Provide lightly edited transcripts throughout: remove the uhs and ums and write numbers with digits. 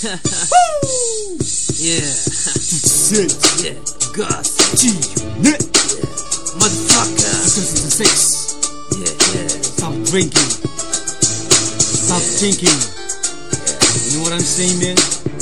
Yeah. Shit. Yeah. Gus. G-Unit. Motherfucker. 2006. Yeah. Stop drinking. Stop drinking. You know what I'm saying, man?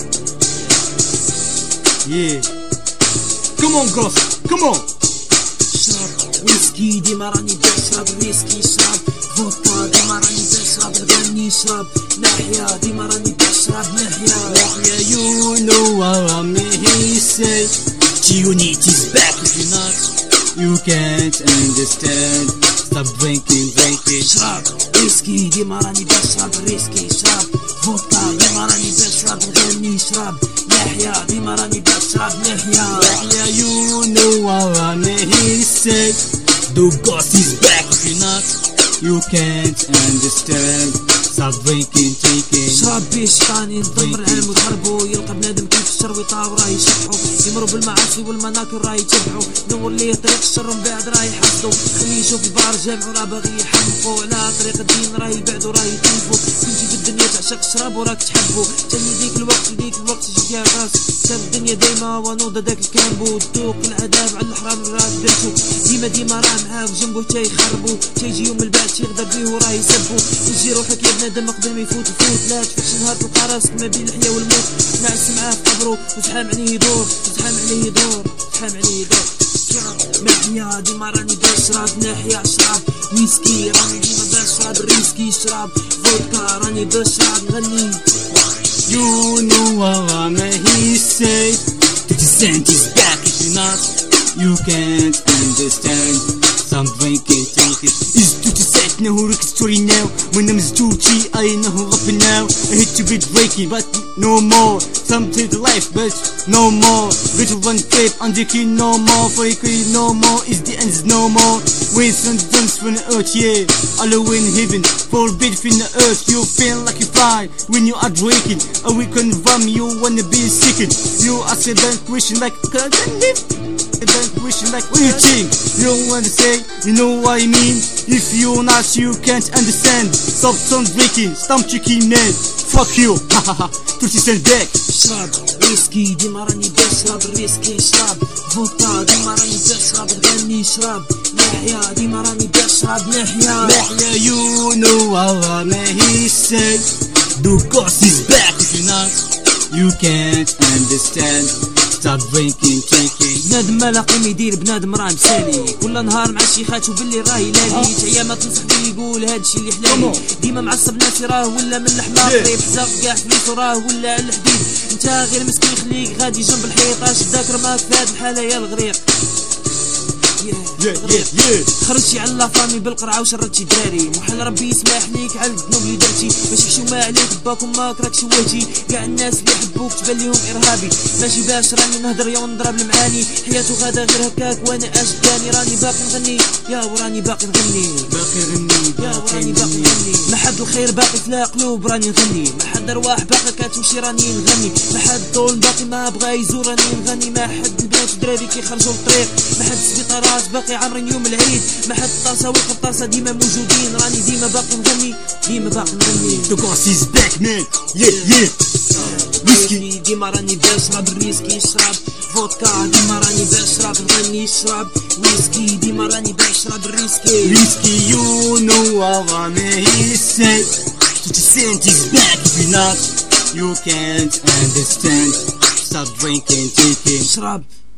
Yeah. Come on, Gus. Come on. اشرب ويسكي ديما راني بشرب ويسكي، اشرب فودكا ديما راني بشرب، نغني اشرب نحيا ديما راني بشرب نحيا. You know what I mean, he said G-Unit is back. If you're not, you can't understand. Stop drinking. اشرب ويسكي ديما راني بشرب ريسكي، اشرب فودكا ديما راني بشرب، نغني اشرب نحيا ديما راني بشرب نحيا. You know what I mean, he said the ghost is back. If you're not, you can't understand. Stop drinking. شرب بيه شيطاني نضم العالم ويخربو، يلقى بنادم كيف الشرويطة وراه يشبحو، يمرو بالمعاصي والمناكر راه يتبعو، نور ليه طريق الشر ومن بعد راه يحصدو، خليه يشوف البار جامعو راه باغي يحمقو، على طريق الدين راه يبعدو راه يتنفو، كنتي في الدنيا تعشق الشراب وراك تحبو، تاني ديك الوقت جي فيها راسك، شاف الدنيا دايما ونوضة داك الكامبو، دوق العذاب على الحرام راه درتو، ديما راه معاه في جنبو تا يخربو، تا يجي يوم من بعد تيغدر بيه وراه يسبو، تجي روحك يا بنادم قبل ما يفوت لا تفكش نهار تلقى راسك ما بين الحياة والموت، نعس معاه في قبرو وزحام عليه يدور، نحيا ديما راني بشرب نحيا، اشرب ويسكي راني ديما بشرب ريسكي، اشرب فودكا راني بشرب نغني. You know what I mean, he said 50 Cent is back. If you're not, you can't understand. Stop drinking. It's 50 Cent now, who story now. My name is Tucci, I know who up now. I hate to be breaking, but no more. Something to life, but no more. Little one tape on the key, no more. For a key, no more. Is the ends, no more. When sun dance from the earth, yeah. All in heaven, forbid from the earth. You feel like you fly when you are drinking. A weekend rum, you wanna be sickened. You ask a bad question like, can I live? What you think? You don't wanna say, you know what I mean? If you're not, you can't understand. Stop drinking, stop chicken man. Fuck you, hahaha. 50 Cent back. اشرب ويسكي ديما راني بشرب الريسكي، اشرب فودكا ديما راني بشرب نغني، اشرب نحيا ديما راني بشرب نحيا. You know what I mean, he said the ghost is back. If you're not, you can't understand. Stop drinking. بنادم ما لاقي ما يدير، بنادم راه مسالي، كل نهار مع الشيخات وباللي راه يلالي، تايا ما تنصح بيه يقول هادشي اللي حلالي، ديما معصب ناسي راه ولا من الحماق، طيب حزاق كاع فلوسو راه ولا على الحديد، انت غير مسكين خليك غادي جنب الحيط، اش داك رماك في هاد الحالة يا الغريق. خرجتي على لافامي بالقرعه وشردتي دراري، محل ربي يسمح ليك على الذنوب اللي درتي، ماشي حشومه عليك باك وماك راك شوهتي، كاع الناس اللي يحبوك تبان ليهم ارهابي، ماشي باش راني نهضر يا ونضرب المعاني، حياته غدا غير هكاك وانا اش داني، راني باقي نغني يا وراني باقي نغني يا وراني باقي نغني، ما حد الخير باقي في القلوب راني نغني، ما حد ارواح باقي كتمشي راني نغني، ما حد طول باقي ما بغا يزور راني نغني، ما حد البنات والدراري كيخرجوا للطريق، ما حد السبيطارات باقي عامرين يوم العيد، ما حد الطاسه والقرطاسه ديما موجودين، راني ديما باقي نغني The ghost is back man. Yeah. ويسكي ديما راني بشرب الريسكي، اشرب فودكا ديما راني بشرب نغني، اشرب ويسكي ديما راني بشرب الريسكي. You know what I mean, he said 50 Cent is back. If you're not, you can't understand. Stop drinking. اشرب